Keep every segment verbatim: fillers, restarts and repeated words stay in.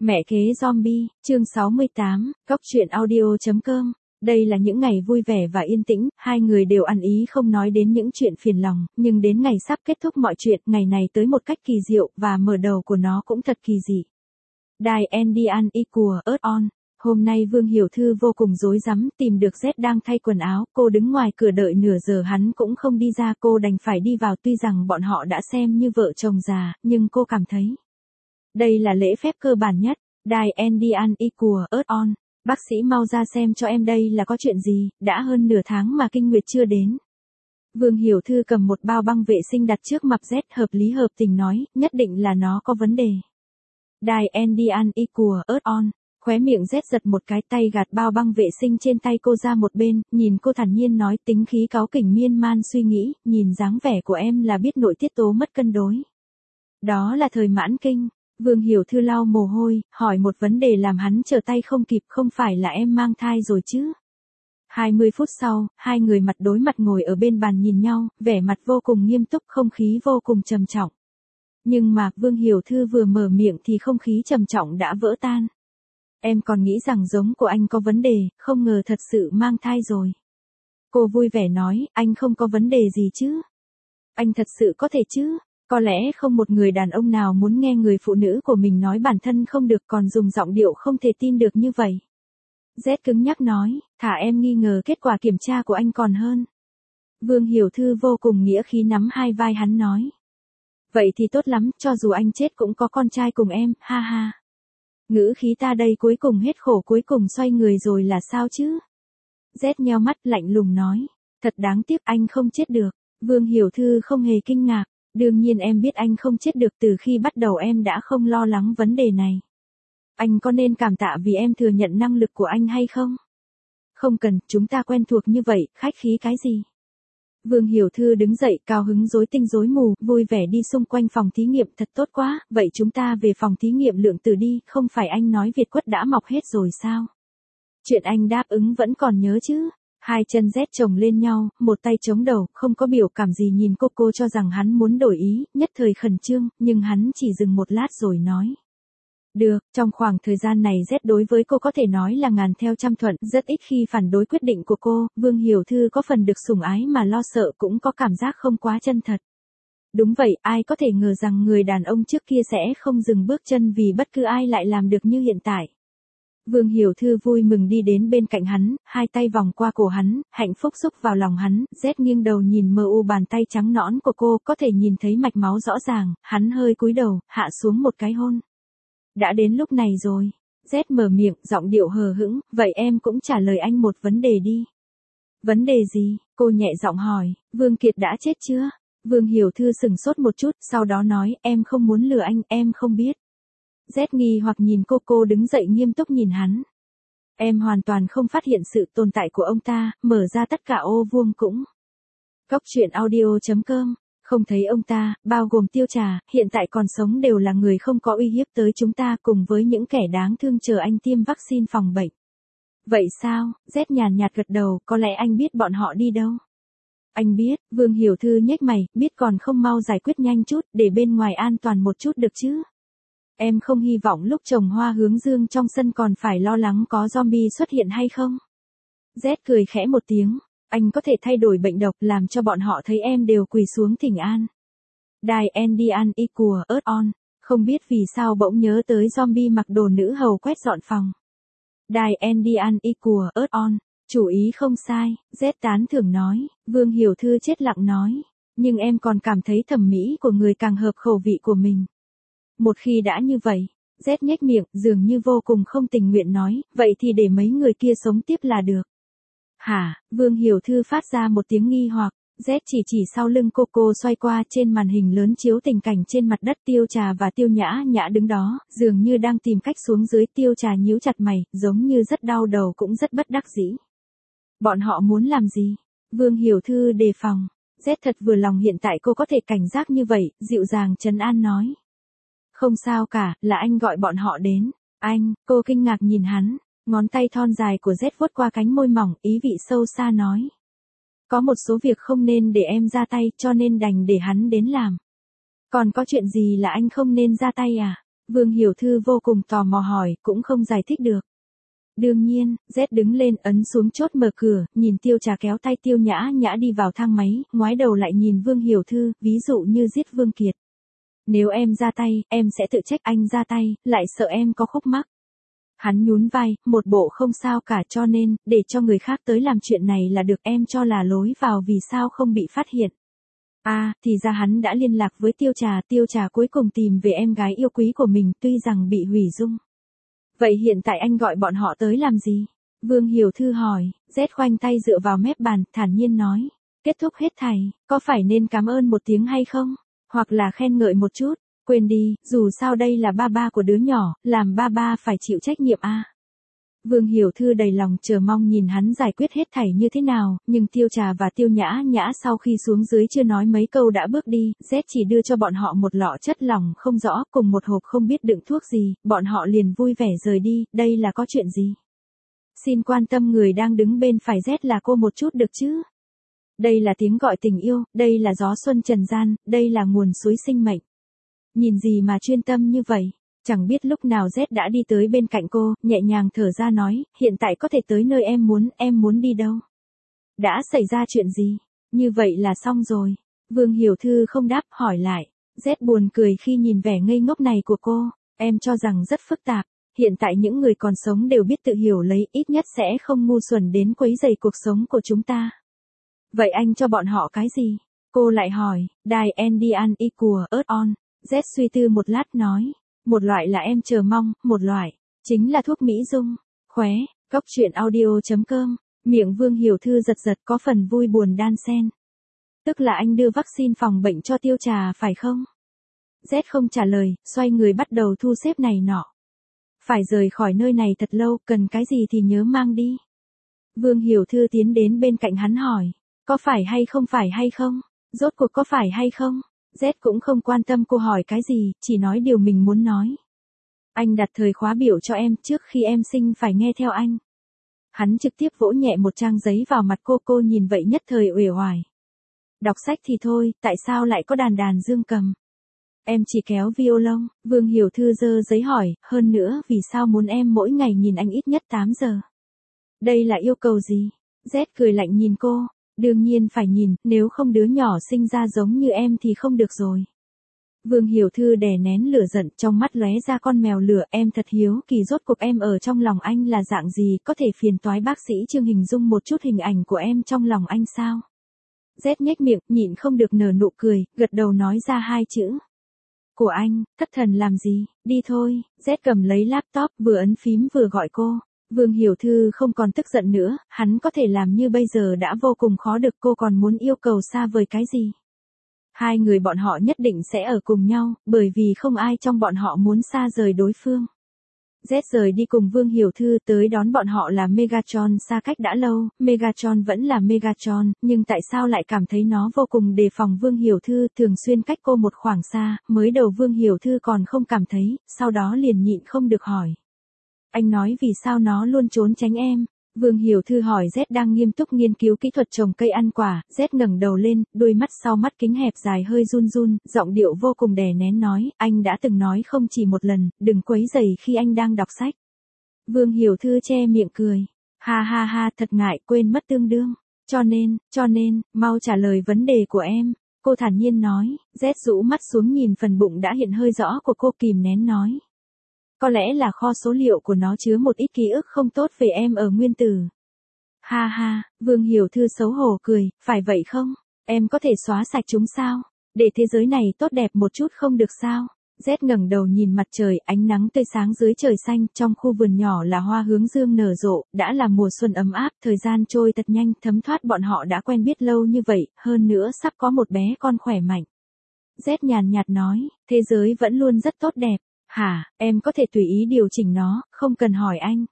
Mẹ kế zombie, chương sáu mươi tám, góc truyện audio chấm com. Đây là những ngày vui vẻ và yên tĩnh, hai người đều ăn ý không nói đến những chuyện phiền lòng, nhưng đến ngày sắp kết thúc mọi chuyện, ngày này tới một cách kỳ diệu, và mở đầu của nó cũng thật kỳ dị. Die Andian equal earth on. Hôm nay Vương Hiểu Thư vô cùng rối rắm, tìm được Z đang thay quần áo, cô đứng ngoài cửa đợi nửa giờ hắn cũng không đi ra, cô đành phải đi vào, tuy rằng bọn họ đã xem như vợ chồng già, nhưng cô cảm thấy đây là lễ phép cơ bản nhất. Die Andian equal earth on. Bác sĩ mau ra xem cho em đây là có chuyện gì, đã hơn nửa tháng mà kinh nguyệt chưa đến. Vương Hiểu Thư cầm một bao băng vệ sinh đặt trước mặt Z, hợp lý hợp tình nói, nhất định là nó có vấn đề. Die Andian equal earth on. Khóe miệng Z giật một cái, tay gạt bao băng vệ sinh trên tay cô ra một bên, nhìn cô thản nhiên nói, tính khí cáu kỉnh miên man suy nghĩ, nhìn dáng vẻ của em là biết nội tiết tố mất cân đối. Đó là thời mãn kinh. Vương Hiểu Thư lau mồ hôi, hỏi một vấn đề làm hắn trở tay không kịp, không phải là em mang thai rồi chứ? hai mươi phút sau, hai người mặt đối mặt ngồi ở bên bàn nhìn nhau, vẻ mặt vô cùng nghiêm túc, không khí vô cùng trầm trọng. Nhưng mà, Vương Hiểu Thư vừa mở miệng thì không khí trầm trọng đã vỡ tan. Em còn nghĩ rằng giống của anh có vấn đề, không ngờ thật sự mang thai rồi. Cô vui vẻ nói, anh không có vấn đề gì chứ? Anh thật sự có thể chứ? Có lẽ không một người đàn ông nào muốn nghe người phụ nữ của mình nói bản thân không được, còn dùng giọng điệu không thể tin được như vậy. Z cứng nhắc nói, thả em nghi ngờ kết quả kiểm tra của anh còn hơn. Vương Hiểu Thư vô cùng nghĩa khí nắm hai vai hắn nói. Vậy thì tốt lắm, cho dù anh chết cũng có con trai cùng em, ha ha. Ngữ khí ta đây cuối cùng hết khổ, cuối cùng xoay người rồi là sao chứ? Z nheo mắt lạnh lùng nói, thật đáng tiếc anh không chết được. Vương Hiểu Thư không hề kinh ngạc. Đương nhiên em biết anh không chết được, từ khi bắt đầu em đã không lo lắng vấn đề này. Anh có nên cảm tạ vì em thừa nhận năng lực của anh hay không? Không cần, chúng ta quen thuộc như vậy, khách khí cái gì? Vương Hiểu Thư đứng dậy, cao hứng rối tinh rối mù, vui vẻ đi xung quanh phòng thí nghiệm, thật tốt quá, vậy chúng ta về phòng thí nghiệm lượng tử đi, không phải anh nói Việt quất đã mọc hết rồi sao? Chuyện anh đáp ứng vẫn còn nhớ chứ? Hai chân Z chồng lên nhau, một tay chống đầu, không có biểu cảm gì nhìn cô, cô cho rằng hắn muốn đổi ý, nhất thời khẩn trương, nhưng hắn chỉ dừng một lát rồi nói. Được, trong khoảng thời gian này Z đối với cô có thể nói là ngàn theo trăm thuận, rất ít khi phản đối quyết định của cô. Vương Hiểu Thư có phần được sủng ái mà lo sợ, cũng có cảm giác không quá chân thật. Đúng vậy, ai có thể ngờ rằng người đàn ông trước kia sẽ không dừng bước chân vì bất cứ ai lại làm được như hiện tại. Vương Hiểu Thư vui mừng đi đến bên cạnh hắn, hai tay vòng qua cổ hắn, hạnh phúc xúc vào lòng hắn. Z nghiêng đầu nhìn mờ u bàn tay trắng nõn của cô, có thể nhìn thấy mạch máu rõ ràng, hắn hơi cúi đầu, hạ xuống một cái hôn. Đã đến lúc này rồi. Z mở miệng, giọng điệu hờ hững, vậy em cũng trả lời anh một vấn đề đi. Vấn đề gì? Cô nhẹ giọng hỏi, Vương Kiệt đã chết chưa? Vương Hiểu Thư sừng sốt một chút, sau đó nói, em không muốn lừa anh, em không biết. Z nghi hoặc nhìn cô, cô đứng dậy nghiêm túc nhìn hắn. Em hoàn toàn không phát hiện sự tồn tại của ông ta, mở ra tất cả ô vuông cũng. Góc truyện audio chấm com. Không thấy ông ta, bao gồm Tiêu Trà, hiện tại còn sống đều là người không có uy hiếp tới chúng ta, cùng với những kẻ đáng thương chờ anh tiêm vaccine phòng bệnh. Vậy sao? Z nhàn nhạt gật đầu, có lẽ anh biết bọn họ đi đâu. Anh biết. Vương Hiểu Thư nhếch mày, biết còn không mau giải quyết nhanh chút, để bên ngoài an toàn một chút được chứ? Em không hy vọng lúc trồng hoa hướng dương trong sân còn phải lo lắng có zombie xuất hiện hay không? Z cười khẽ một tiếng, anh có thể thay đổi bệnh độc làm cho bọn họ thấy em đều quỳ xuống thỉnh an. Die Andian equal earth on. Không biết vì sao bỗng nhớ tới zombie mặc đồ nữ hầu quét dọn phòng. Die Andian equal earth on. Chủ ý không sai, Z tán thưởng nói. Vương Hiểu Thư chết lặng nói, nhưng em còn cảm thấy thẩm mỹ của người càng hợp khẩu vị của mình. Một khi đã như vậy, Z nhếch miệng, dường như vô cùng không tình nguyện nói, vậy thì để mấy người kia sống tiếp là được. Hả? Vương Hiểu Thư phát ra một tiếng nghi hoặc, Z chỉ chỉ sau lưng cô, cô xoay qua, trên màn hình lớn chiếu tình cảnh trên mặt đất Tiêu Trà và Tiêu Nhã Nhã đứng đó, dường như đang tìm cách xuống dưới. Tiêu Trà nhíu chặt mày, giống như rất đau đầu cũng rất bất đắc dĩ. Bọn họ muốn làm gì? Vương Hiểu Thư đề phòng. Z thật vừa lòng hiện tại cô có thể cảnh giác như vậy, dịu dàng trấn an nói. Không sao cả, là anh gọi bọn họ đến. Anh, cô kinh ngạc nhìn hắn, ngón tay thon dài của Z vuốt qua cánh môi mỏng, ý vị sâu xa nói. Có một số việc không nên để em ra tay, cho nên đành để hắn đến làm. Còn có chuyện gì là anh không nên ra tay à? Vương Hiểu Thư vô cùng tò mò hỏi, cũng không giải thích được. Đương nhiên, Z đứng lên ấn xuống chốt mở cửa, nhìn Tiêu Trà kéo tay Tiêu Nhã Nhã đi vào thang máy, ngoái đầu lại nhìn Vương Hiểu Thư, ví dụ như giết Vương Kiệt. Nếu em ra tay, em sẽ tự trách anh ra tay, lại sợ em có khúc mắc. Hắn nhún vai, một bộ không sao cả, cho nên, để cho người khác tới làm chuyện này là được, em cho là lối vào vì sao không bị phát hiện. À, thì ra hắn đã liên lạc với Tiêu Trà, Tiêu Trà cuối cùng tìm về em gái yêu quý của mình, tuy rằng bị hủy dung. Vậy hiện tại anh gọi bọn họ tới làm gì? Vương Hiểu Thư hỏi. Z khoanh tay dựa vào mép bàn, thản nhiên nói. Kết thúc hết thảy, có phải nên cảm ơn một tiếng hay không? Hoặc là khen ngợi một chút? Quên đi, dù sao đây là ba ba của đứa nhỏ, làm ba ba phải chịu trách nhiệm a. Vương Hiểu Thư đầy lòng chờ mong nhìn hắn giải quyết hết thảy như thế nào, nhưng Tiêu Trà và Tiêu Nhã Nhã sau khi xuống dưới chưa nói mấy câu đã bước đi, Z chỉ đưa cho bọn họ một lọ chất lỏng không rõ cùng một hộp không biết đựng thuốc gì, bọn họ liền vui vẻ rời đi, đây là có chuyện gì? Xin quan tâm người đang đứng bên phải Z là cô một chút được chứ? Đây là tiếng gọi tình yêu, đây là gió xuân trần gian, đây là nguồn suối sinh mệnh. Nhìn gì mà chuyên tâm như vậy? Chẳng biết lúc nào Z đã đi tới bên cạnh cô, nhẹ nhàng thở ra nói, hiện tại có thể tới nơi em muốn, em muốn đi đâu? Đã xảy ra chuyện gì? Như vậy là xong rồi. Vương Hiểu Thư không đáp, hỏi lại. Z buồn cười khi nhìn vẻ ngây ngốc này của cô, em cho rằng rất phức tạp. Hiện tại những người còn sống đều biết tự hiểu lấy, ít nhất sẽ không ngu xuẩn đến quấy rầy cuộc sống của chúng ta. Vậy anh cho bọn họ cái gì? Cô lại hỏi, đài Endian y của Earth On. Z suy tư một lát nói. Một loại là em chờ mong, một loại, chính là thuốc mỹ dung. Khóe, cốc truyện audio chấm com, miệng Vương Hiểu Thư giật giật có phần vui buồn đan xen. Tức là anh đưa vaccine phòng bệnh cho Tiêu Trà phải không? Z không trả lời, xoay người bắt đầu thu xếp này nọ. Phải rời khỏi nơi này thật lâu, cần cái gì thì nhớ mang đi. Vương Hiểu Thư tiến đến bên cạnh hắn hỏi, có phải hay không phải hay không? Rốt cuộc có phải hay không? Z cũng không quan tâm cô hỏi cái gì, chỉ nói điều mình muốn nói. Anh đặt thời khóa biểu cho em, trước khi em sinh phải nghe theo anh. Hắn trực tiếp vỗ nhẹ một trang giấy vào mặt cô, cô nhìn vậy nhất thời uể oải. Đọc sách thì thôi, tại sao lại có đàn đàn dương cầm? Em chỉ kéo violon. Vương Hiểu Thư giơ giấy hỏi, hơn nữa vì sao muốn em mỗi ngày nhìn anh ít nhất tám giờ? Đây là yêu cầu gì? Z cười lạnh nhìn cô. Đương nhiên phải nhìn, nếu không đứa nhỏ sinh ra giống như em thì không được rồi. Vương Hiểu Thư đè nén lửa giận, trong mắt lóe ra con mèo lửa, em thật hiếu kỳ rốt cuộc em ở trong lòng anh là dạng gì, có thể phiền toái bác sĩ Trương hình dung một chút hình ảnh của em trong lòng anh sao? Z nhếch miệng, nhịn không được nở nụ cười, gật đầu nói ra hai chữ. Của anh, thất thần làm gì, đi thôi. Z cầm lấy laptop, vừa ấn phím vừa gọi cô. Vương Hiểu Thư không còn tức giận nữa, hắn có thể làm như bây giờ đã vô cùng khó được, cô còn muốn yêu cầu xa vời cái gì? Hai người bọn họ nhất định sẽ ở cùng nhau, bởi vì không ai trong bọn họ muốn xa rời đối phương. Z rời đi cùng Vương Hiểu Thư, tới đón bọn họ là Megatron, xa cách đã lâu, Megatron vẫn là Megatron, nhưng tại sao lại cảm thấy nó vô cùng đề phòng Vương Hiểu Thư, thường xuyên cách cô một khoảng xa, mới đầu Vương Hiểu Thư còn không cảm thấy, sau đó liền nhịn không được hỏi. Anh nói vì sao nó luôn trốn tránh em? Vương Hiểu Thư hỏi. Z đang nghiêm túc nghiên cứu kỹ thuật trồng cây ăn quả, Z ngẩng đầu lên, đôi mắt sau mắt kính hẹp dài hơi run run, giọng điệu vô cùng đè nén nói, anh đã từng nói không chỉ một lần, đừng quấy rầy khi anh đang đọc sách. Vương Hiểu Thư che miệng cười, ha ha ha, thật ngại, quên mất tương đương, cho nên, cho nên, mau trả lời vấn đề của em, cô thản nhiên nói. Z rũ mắt xuống nhìn phần bụng đã hiện hơi rõ của cô, kìm nén nói. Có lẽ là kho số liệu của nó chứa một ít ký ức không tốt về em ở nguyên tử. Ha ha, Vương Hiểu Thư xấu hổ cười, phải vậy không? Em có thể xóa sạch chúng sao? Để thế giới này tốt đẹp một chút không được sao? Z ngẩng đầu nhìn mặt trời, ánh nắng tươi sáng dưới trời xanh, trong khu vườn nhỏ là hoa hướng dương nở rộ, đã là mùa xuân ấm áp, thời gian trôi thật nhanh, thấm thoát bọn họ đã quen biết lâu như vậy, hơn nữa sắp có một bé con khỏe mạnh. Z nhàn nhạt nói, thế giới vẫn luôn rất tốt đẹp. Hả, em có thể tùy ý điều chỉnh nó, không cần hỏi anh.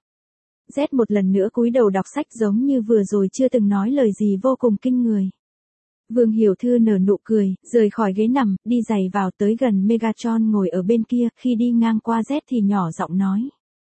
Z một lần nữa cúi đầu đọc sách giống như vừa rồi chưa từng nói lời gì vô cùng kinh người. Vương Hiểu Thư nở nụ cười, rời khỏi ghế nằm, đi giày vào tới gần Megatron ngồi ở bên kia, khi đi ngang qua Z thì nhỏ giọng nói.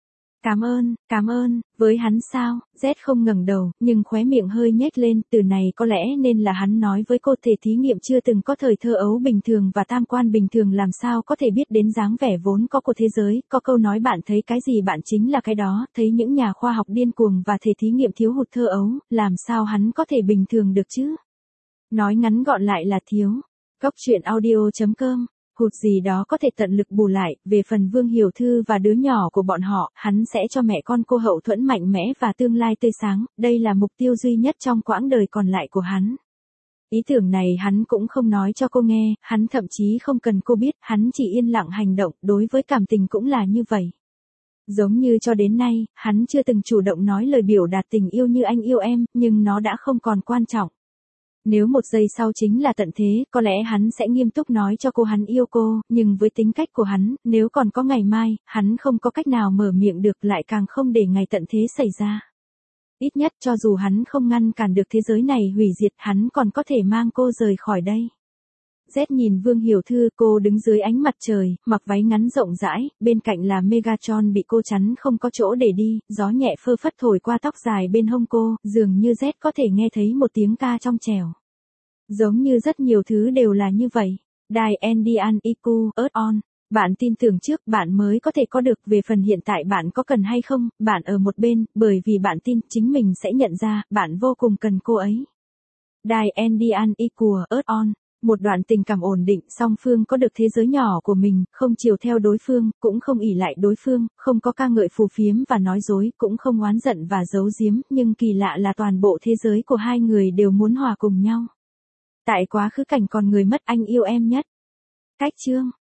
Cảm ơn, cảm ơn, với hắn sao? Z không ngẩng đầu, nhưng khóe miệng hơi nhếch lên, từ này có lẽ nên là hắn nói với cô thể thí nghiệm chưa từng có thời thơ ấu bình thường và tam quan bình thường làm sao có thể biết đến dáng vẻ vốn có của thế giới, có câu nói bạn thấy cái gì bạn chính là cái đó, thấy những nhà khoa học điên cuồng và thể thí nghiệm thiếu hụt thơ ấu, làm sao hắn có thể bình thường được chứ? Nói ngắn gọn lại là thiếu. Góc truyện audio.com hụt gì đó có thể tận lực bù lại, về phần Vương Hiểu Thư và đứa nhỏ của bọn họ, hắn sẽ cho mẹ con cô hậu thuẫn mạnh mẽ và tương lai tươi sáng, đây là mục tiêu duy nhất trong quãng đời còn lại của hắn. Ý tưởng này hắn cũng không nói cho cô nghe, hắn thậm chí không cần cô biết, hắn chỉ yên lặng hành động, đối với cảm tình cũng là như vậy. Giống như cho đến nay, hắn chưa từng chủ động nói lời biểu đạt tình yêu như anh yêu em, nhưng nó đã không còn quan trọng. Nếu một giây sau chính là tận thế, có lẽ hắn sẽ nghiêm túc nói cho cô hắn yêu cô, nhưng với tính cách của hắn, nếu còn có ngày mai, hắn không có cách nào mở miệng được lại càng không để ngày tận thế xảy ra. Ít nhất cho dù hắn không ngăn cản được thế giới này hủy diệt, hắn còn có thể mang cô rời khỏi đây. Z nhìn Vương Hiểu Thư, cô đứng dưới ánh mặt trời, mặc váy ngắn rộng rãi, bên cạnh là Megatron bị cô chắn không có chỗ để đi, gió nhẹ phơ phất thổi qua tóc dài bên hông cô, dường như Z có thể nghe thấy một tiếng ca trong trẻo. Giống như rất nhiều thứ đều là như vậy. Đài Andian Iku, Earth On. Bạn tin tưởng trước bạn mới có thể có được, về phần hiện tại bạn có cần hay không, bạn ở một bên, bởi vì bạn tin chính mình sẽ nhận ra, bạn vô cùng cần cô ấy. Đài Andian Iku, Earth On. Một đoạn tình cảm ổn định, song phương có được thế giới nhỏ của mình, không chiều theo đối phương, cũng không ỷ lại đối phương, không có ca ngợi phù phiếm và nói dối, cũng không oán giận và giấu giếm, nhưng kỳ lạ là toàn bộ thế giới của hai người đều muốn hòa cùng nhau. Tại quá khứ cảnh còn người mất anh yêu em nhất. Cách chương